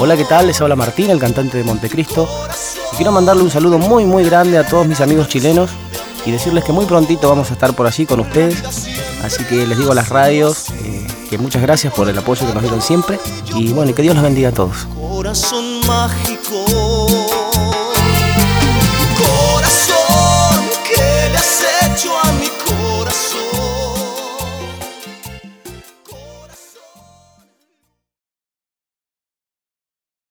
Hola, ¿qué tal? Les habla Martín, el cantante de Montecristo. Y quiero mandarle un saludo muy muy grande a todos mis amigos chilenos y decirles que muy prontito vamos a estar por allí con ustedes. Así que les digo a las radios que muchas gracias por el apoyo que nos dieron siempre. Y bueno, y que Dios los bendiga a todos. Corazón mágico.